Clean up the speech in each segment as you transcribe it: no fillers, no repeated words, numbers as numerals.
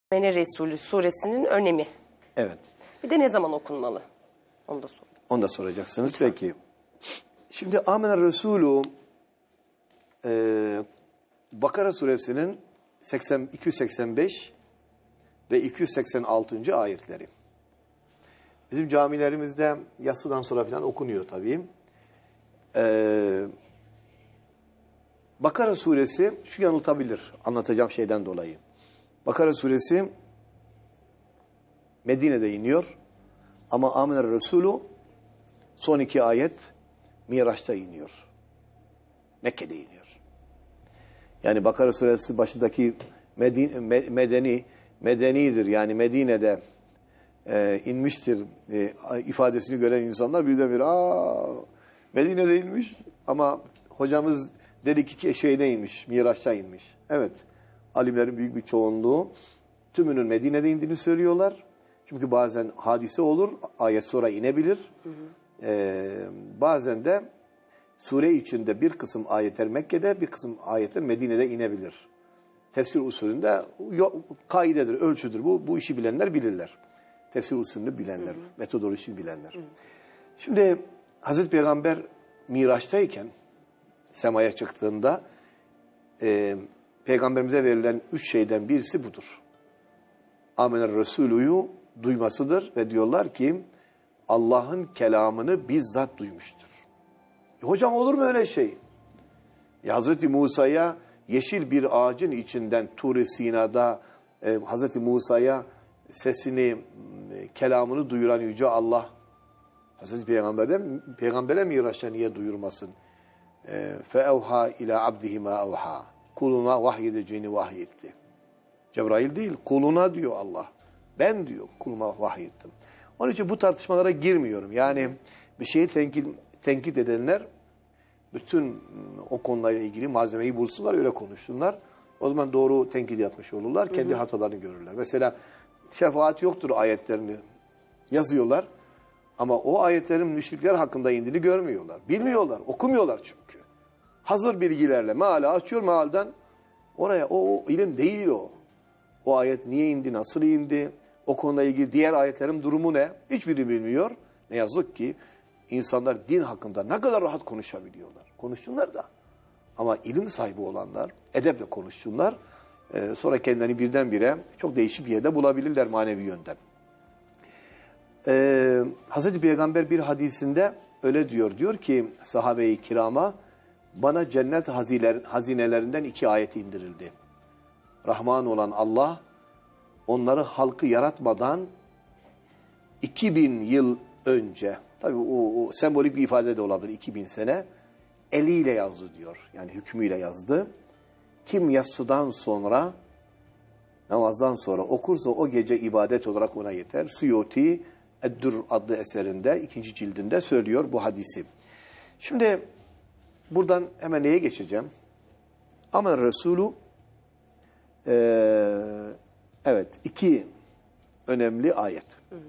Amene Resulü suresinin önemi. Evet. Bir de ne zaman okunmalı? Onu da sorayım. Onu da soracaksınız. Lütfen. Peki. Şimdi Amene Resulü Bakara suresinin 285 ve 286. ayetleri. Bizim camilerimizde yatsıdan sonra falan okunuyor tabii. Bakara suresi şu yanıltabilir anlatacağım şeyden dolayı. Bakara suresi Medine'de iniyor ama Amene Resulü son 2 ayet Miraç'ta iniyor. Mekke'de iniyor. Yani Bakara suresi başındaki medenidir. Yani Medine'de inmiştir ifadesini gören insanlar birdenbire Medine'de inmiş ama hocamız dedi ki şeyde inmiş, Miraç'ta inmiş. Evet, alimlerin büyük bir çoğunluğu tümünün Medine'de indiğini söylüyorlar. Çünkü bazen hadise olur, ayet sonra inebilir. Bazen de sure içinde bir kısım ayetler Mekke'de, bir kısım ayetler Medine'de inebilir. Tefsir usulünde kaidedir, ölçüdür bu. Bu işi bilenler bilirler. Tefsir usulünü bilenler, metodolojisini bilenler. Şimdi Hazreti Peygamber Miraç'tayken, semaya çıktığında Peygamberimize verilen 3 şeyden birisi budur. Amener Resulü'yü duymasıdır ve diyorlar ki Allah'ın kelamını bizzat duymuştur. Hocam olur mu öyle şey? Hazreti Musa'ya yeşil bir ağacın içinden Tur-i Sina'da Hazreti Musa'ya sesini, kelamını duyuran Yüce Allah Hazreti Peygamber'e Miraç'ta niye duyurmasın? فَاَوْحَا اِلَى عَبْدِهِ مَا اَوْحَا Kuluna vahyedeceğini vahyetti. Cebrail değil, kuluna diyor Allah. Ben diyor, kuluma vahyettim. Onun için bu tartışmalara girmiyorum. Yani bir şeyi tenkit edenler bütün o konuyla ilgili malzemeyi bulsunlar, öyle konuşsunlar. O zaman doğru tenkit yapmış olurlar, kendi hatalarını görürler. Mesela şefaat yoktur ayetlerini yazıyorlar. Ama o ayetlerin müşrikler hakkında indiğini görmüyorlar. Bilmiyorlar, okumuyorlar çünkü. Hazır bilgilerle meali açıyor, mealden oraya o ilim değil o. O ayet niye indi, nasıl indi, o konuyla ilgili diğer ayetlerin durumu ne? Hiçbiri bilmiyor. Ne yazık ki insanlar din hakkında ne kadar rahat konuşabiliyorlar. Konuşsunlar da. Ama ilim sahibi olanlar edeple konuşsunlar. Sonra kendilerini birdenbire çok değişik bir yerde bulabilirler manevi yönden. Hazreti Peygamber bir hadisinde öyle diyor. Diyor ki sahabe-i kirama bana cennet hazinelerinden 2 ayet indirildi. Rahman olan Allah onları halkı yaratmadan 2000 yıl önce, tabii o sembolik bir ifade de olabilir 2000 sene, eliyle yazdı diyor. Yani hükmüyle yazdı. Kim yatsıdan sonra, namazdan sonra okursa o gece ibadet olarak ona yeter. Suyuti Eddür adlı eserinde 2. cildinde söylüyor bu hadisi. Şimdi buradan hemen neye geçeceğim? Amen Resulü evet 2 önemli ayet.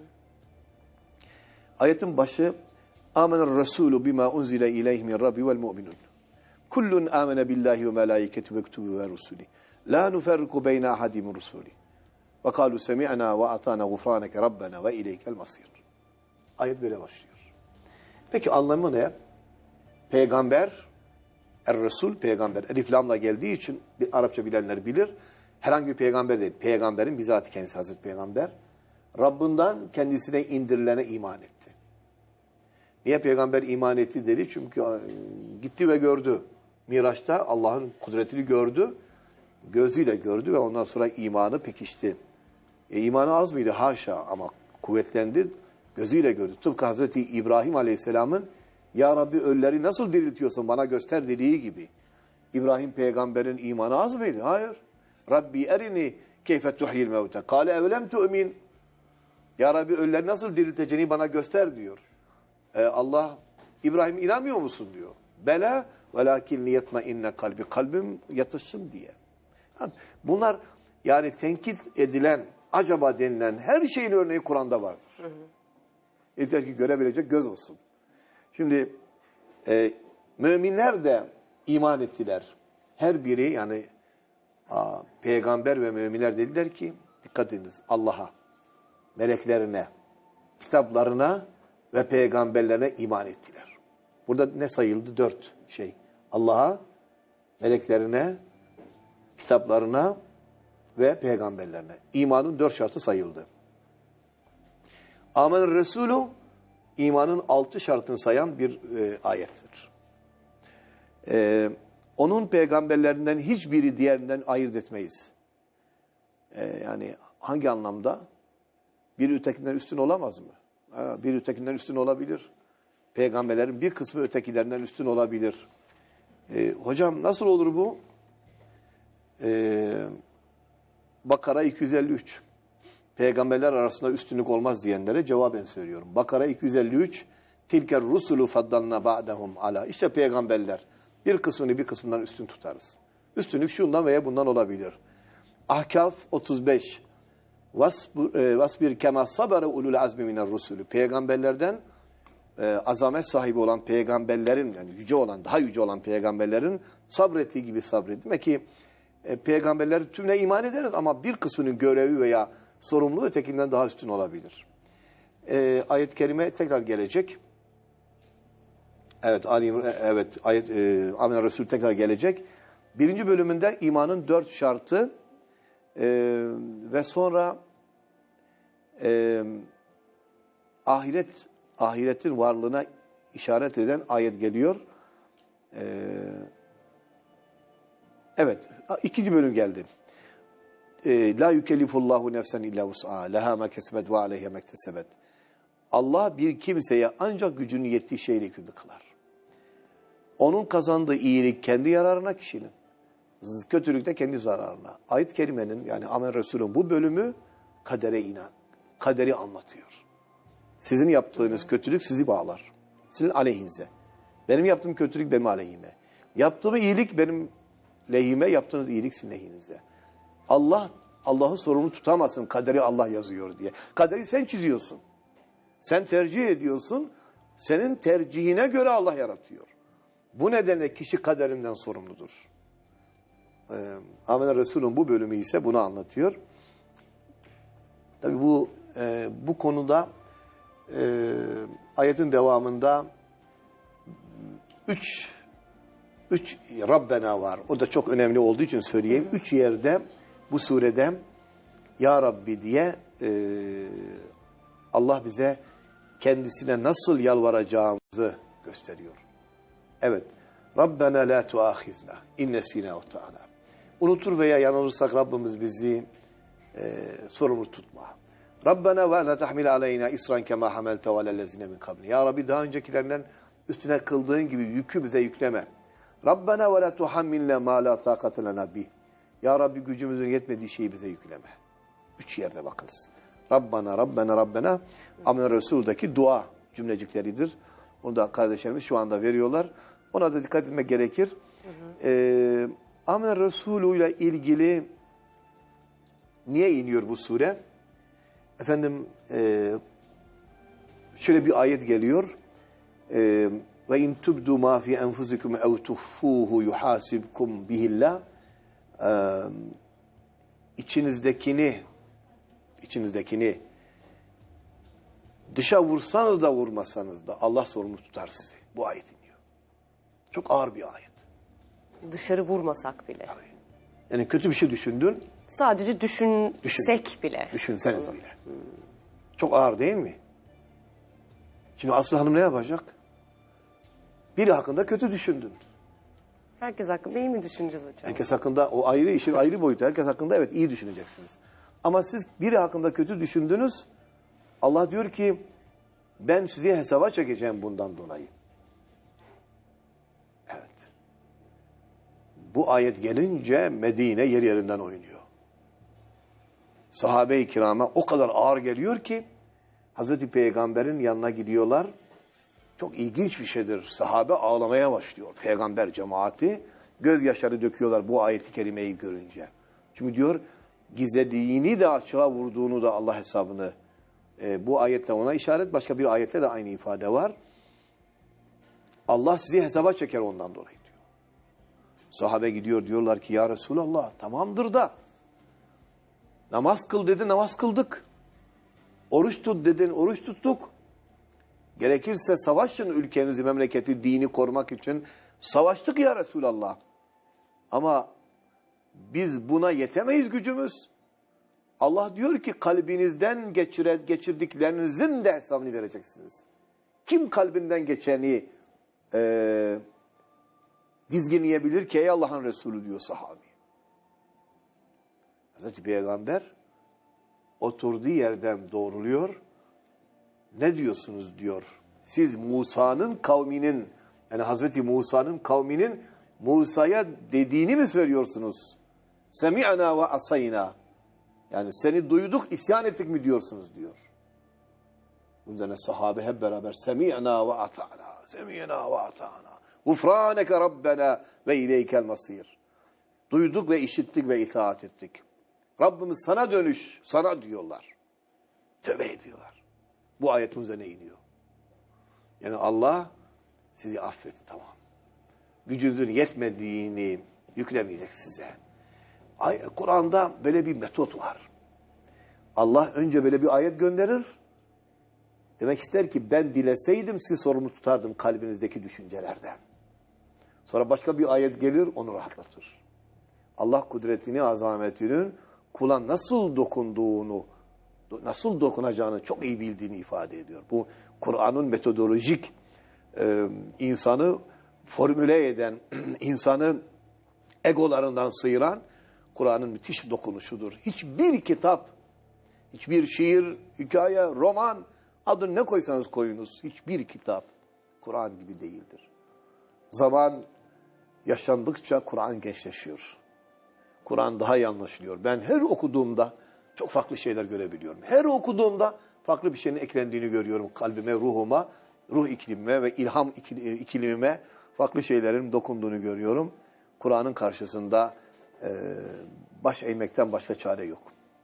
Ayetin başı Amen Resulü bima unzile ileyhi min Rabbi vel mu'minun. Kullun amene billahi ve melaiketi ve kutubi ve rusuli. La nuferriku beyne ahadi min rusuli. Ve kalu semi'na ve atana gufraneke rabbena ve ileykel masir. Ayet böyle başlıyor. Peki anlamı ne? Peygamber, Er-Resul, peygamber, elif lamla geldiği için Arapça bilenler bilir. Herhangi bir peygamber değil. Peygamberin bizatihi kendisi Hazreti Peygamber. Rabbinden kendisine indirilene iman etti. Niye peygamber iman etti dedi? Çünkü gitti ve gördü. Miraç'ta Allah'ın kudretini gördü. Gözüyle gördü ve ondan sonra imanı pekişti. İmanı az mıydı? Haşa, ama kuvvetlendi. Gözüyle gördü. Tıpkı Hazreti İbrahim Aleyhisselam'ın Ya Rabbi ölüleri nasıl diriltiyorsun bana göster dediği gibi. İbrahim peygamberin imanı az mıydı? Hayır. Rabbi erini keyfe tuhyil mevte. Kale evlem tu'min. Ya Rabbi ölüleri nasıl dirilteceğini bana göster diyor. Allah İbrahim inanmıyor musun diyor. Bela velakin liyetmeinne kalbi. Kalbim yatışsın diye. Bunlar yani tenkit edilen, acaba denilen her şeyin örneği Kur'an'da vardır. Yeter ki görebilecek göz olsun. Şimdi müminler de iman ettiler. Her biri yani peygamber ve müminler dediler ki dikkat ediniz, Allah'a, meleklerine, kitaplarına ve peygamberlerine iman ettiler. Burada ne sayıldı? 4 şey. Allah'a, meleklerine, kitaplarına ve peygamberlerine. İmanın 4 şartı sayıldı. Âmenir Resulü, imanın 6 şartını sayan bir ayettir. Onun peygamberlerinden hiçbiri diğerinden ayırt etmeyiz. Yani hangi anlamda? Bir ötekinden üstün olamaz mı? Bir ötekinden üstün olabilir. Peygamberlerin bir kısmı ötekilerinden üstün olabilir. Hocam nasıl olur bu? Bakara 253. Peygamberler arasında üstünlük olmaz diyenlere cevaben söylüyorum. Bakara 253. Tilker rusulu faddalna ba'dahum ala. İşte peygamberler. Bir kısmını bir kısmından üstün tutarız. Üstünlük şundan veya bundan olabilir. Ahkaf 35. Vasbir kema sabara ulul azmi miner rusulü. Peygamberlerden azamet sahibi olan peygamberlerin, yani yüce olan, daha yüce olan peygamberlerin sabrettiği gibi sabret. Demek ki peygamberlerin tümüne iman ederiz ama bir kısmının görevi veya sorumluluğu ötekinden daha üstün olabilir. Ayet-i kerime tekrar gelecek. Evet, Amin Resul tekrar gelecek. 1. bölümünde imanın 4 şartı ve sonra ahiretin varlığına işaret eden ayet geliyor. Evet, 2. bölüm geldi. La yükellifullahu nefsen illa vus'aha leha ma kesebet ve aleyha ma iktesebet. Allah bir kimseye ancak gücünün yettiği şeyle yükümlü kılar. Onun kazandığı iyilik kendi yararına kişinin, kötülük de kendi zararına. Ayet-i kerimenin, yani Amin Resul'ün bu bölümü kaderi anlatıyor. Sizin yaptığınız kötülük sizi bağlar. Sizin aleyhinize. Benim yaptığım kötülük benim aleyhime. Yaptığım iyilik benim lehime, yaptığınız iyilik sizin lehinize. Allah'ı sorumlu tutamazsın, kaderi Allah yazıyor diye. Kaderi sen çiziyorsun. Sen tercih ediyorsun. Senin tercihine göre Allah yaratıyor. Bu nedenle kişi kaderinden sorumludur. Amin Resul'ün bu bölümü ise bunu anlatıyor. Tabi bu konuda ayetin devamında 3 Rabbena var. O da çok önemli olduğu için söyleyeyim. 3 yerde bu surede Ya Rabbi diye Allah bize kendisine nasıl yalvaracağımızı gösteriyor. Evet. Rabbena la tuahizna innesina uhtana. Unutur veya yanılırsak Rabbimiz bizi sorumlu tutma. Rabbena ve la tahmil aleyna isran kema hamelte ve alellezine min kabli. Ya Rabbi daha öncekilerinden üstüne kıldığın gibi yükü bize yükleme. Rabbena ve la tuhammilna ma la taqate lena bih. Ya Rabbi gücümüzün yetmediği şeyi bize yükleme. 3 yerde bakınız. Rabbena, Rabbena, Rabbena. Amin Resul'deki dua cümlecikleridir. Onu da kardeşlerimiz şu anda veriyorlar. Ona da dikkat etmek gerekir. Amin Resulü ile ilgili niye iniyor bu sure? Efendim şöyle bir ayet geliyor. Ve in tubdu ma fi enfusikum ev tuhfuhu yuhasibkum bihillah. İçinizdekini dışa vursanız da vurmasanız da Allah sorumlu tutar sizi. Bu ayet iniyor. Çok ağır bir ayet. Dışarı vurmasak bile. Tabii. Yani kötü bir şey düşündün. Sadece düşünsek bile. Düşünseniz bile. Çok ağır değil mi? Şimdi Aslı Hanım ne yapacak? Biri hakkında kötü düşündün. Herkes hakkında iyi mi düşüneceğiz hocam? Herkes hakkında, o ayrı işin ayrı boyutu. Herkes hakkında evet iyi düşüneceksiniz. Ama siz biri hakkında kötü düşündünüz. Allah diyor ki ben sizi hesaba çekeceğim bundan dolayı. Evet. Bu ayet gelince Medine yer yerinden oynuyor. Sahabe-i kirama o kadar ağır geliyor ki Hazreti Peygamber'in yanına gidiyorlar. Çok ilginç bir şeydir. Sahabe ağlamaya başlıyor. Peygamber cemaati gözyaşları döküyorlar bu ayeti kerimeyi görünce. Çünkü diyor gizlediğini de açığa vurduğunu da Allah hesabını bu ayette ona işaret. Başka bir ayette de aynı ifade var. Allah sizi hesaba çeker ondan dolayı diyor. Sahabe gidiyor diyorlar ki ya Resulallah tamamdır da Namaz kıl dedi, namaz kıldık. Oruç tut dedin, oruç tuttuk. Gerekirse savaşın ülkenizi, memleketi, dini korumak için savaştık ya Resulallah. Ama biz buna yetemeyiz gücümüz. Allah diyor ki kalbinizden geçirdiklerinizin de hesabını vereceksiniz. Kim kalbinden geçeni dizginleyebilir ki ey Allah'ın Resulü diyor sahabi. Hazreti Peygamber oturduğu yerden doğruluyor. Ne diyorsunuz diyor. Siz Musa'nın kavminin yani Hazreti Musa'nın kavminin Musa'ya dediğini mi söylüyorsunuz? Semi'na ve asayna. Yani seni duyduk, isyan ettik mi diyorsunuz diyor. Bunun üzerine sahabe hep beraber semi'na ve ata'na. Semi'na ve ata'na. Gufraneke Rabbena ve ileykel masir. Duyduk ve işittik ve itaat ettik. Rabbimiz sana dönüş, sana diyorlar. Tövbe ediyorlar. Bu ayetin üzerine iniyor. Yani Allah sizi affetti, tamam. Gücünüzün yetmediğini yüklemeyecek size. Kur'an'da böyle bir metot var. Allah önce böyle bir ayet gönderir. Demek ister ki ben dileseydim sizi sorumlu tutardım kalbinizdeki düşüncelerden. Sonra başka bir ayet gelir onu rahatlatır. Allah kudretini, azametinin kula nasıl dokunduğunu, nasıl dokunacağını çok iyi bildiğini ifade ediyor. Bu Kur'an'ın metodolojik insanı formüle eden, insanı egolarından sıyıran Kur'an'ın müthiş dokunuşudur. Hiçbir kitap, hiçbir şiir, hikaye, roman, adını ne koysanız koyunuz, hiçbir kitap Kur'an gibi değildir. Zaman yaşandıkça Kur'an gençleşiyor. Kur'an daha iyi anlaşılıyor. Ben her okuduğumda çok farklı şeyler görebiliyorum. Her okuduğumda farklı bir şeyin eklendiğini görüyorum. Kalbime, ruhuma, ruh iklimime ve ilham iklimime farklı şeylerin dokunduğunu görüyorum. Kur'an'ın karşısında baş eğmekten başka çare yok.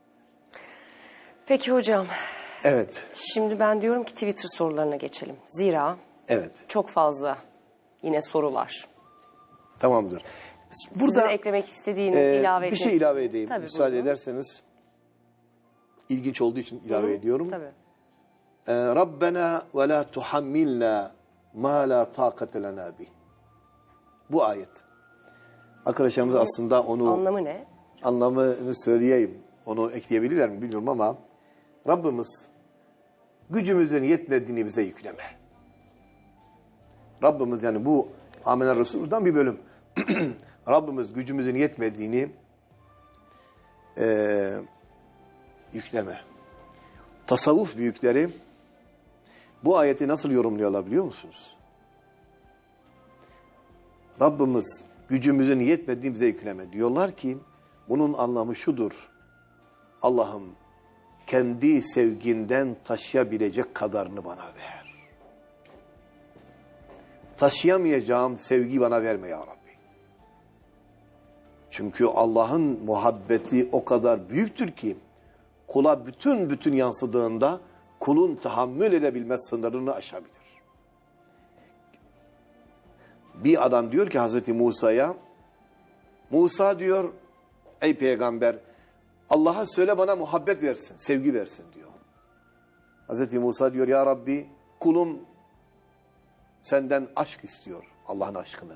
Peki hocam. Evet. Şimdi ben diyorum ki Twitter sorularına geçelim. Zira Evet. çok fazla yine sorular. Tamamdır. Sizin eklemek istediğiniz, ilave etmek bir şey ilave edeyim. Tabii, Müsaade buyurun. ederseniz ilginç olduğu için ilave ediyorum. Tabii. Rabbena ve la tuhammilna ma la taqate lena bih. Bu ayet. Arkadaşlarımız aslında onu Anlamı ne? anlamını söyleyeyim. Onu ekleyebilirler mi bilmiyorum ama Rabbimiz gücümüzün yetmediğini bize yükleme. Rabbimiz yani bu Amener Resul'dan bir bölüm. Rabbimiz gücümüzün yetmediğini yükleme. Tasavvuf büyükleri bu ayeti nasıl yorumluyorlar biliyor musunuz? Rabbimiz gücümüzün yetmediğini bize yükleme. Diyorlar ki bunun anlamı şudur. Allah'ım kendi sevginden taşıyabilecek kadarını bana ver. Taşıyamayacağım sevgi bana verme ya Rabbi. Çünkü Allah'ın muhabbeti o kadar büyüktür ki kula bütün yansıdığında kulun tahammül edebilmez sınırını aşabilir. Bir adam diyor ki Hazreti Musa'ya, Musa diyor ey peygamber Allah'a söyle bana muhabbet versin, sevgi versin diyor. Hazreti Musa diyor ya Rabbi kulum senden aşk istiyor, Allah'ın aşkını.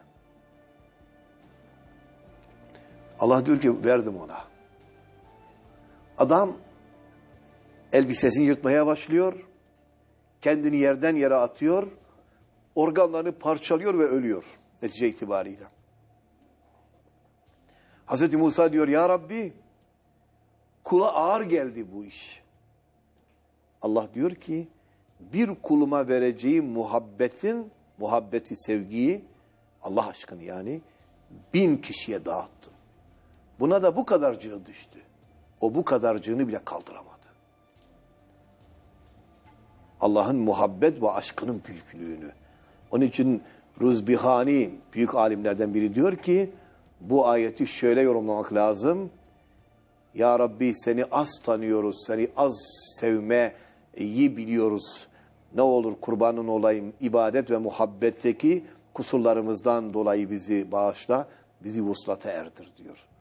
Allah diyor ki verdim ona. Adam elbisesini yırtmaya başlıyor, kendini yerden yere atıyor, organlarını parçalıyor ve ölüyor netice itibariyle. Hazreti Musa diyor ya Rabbi kula ağır geldi bu iş. Allah diyor ki bir kuluma vereceğim muhabbeti, sevgiyi, Allah aşkını yani 1000 kişiye dağıttım. Buna da bu kadarcığı düştü. O bu kadarcığını bile kaldıramadı. Allah'ın muhabbet ve aşkının büyüklüğünü. Onun için Ruzbihani büyük alimlerden biri diyor ki bu ayeti şöyle yorumlamak lazım. Ya Rabbi seni az tanıyoruz, seni az sevmeyi biliyoruz. Ne olur kurbanın olayım, ibadet ve muhabbetteki kusurlarımızdan dolayı bizi bağışla, bizi vuslata erdir diyor.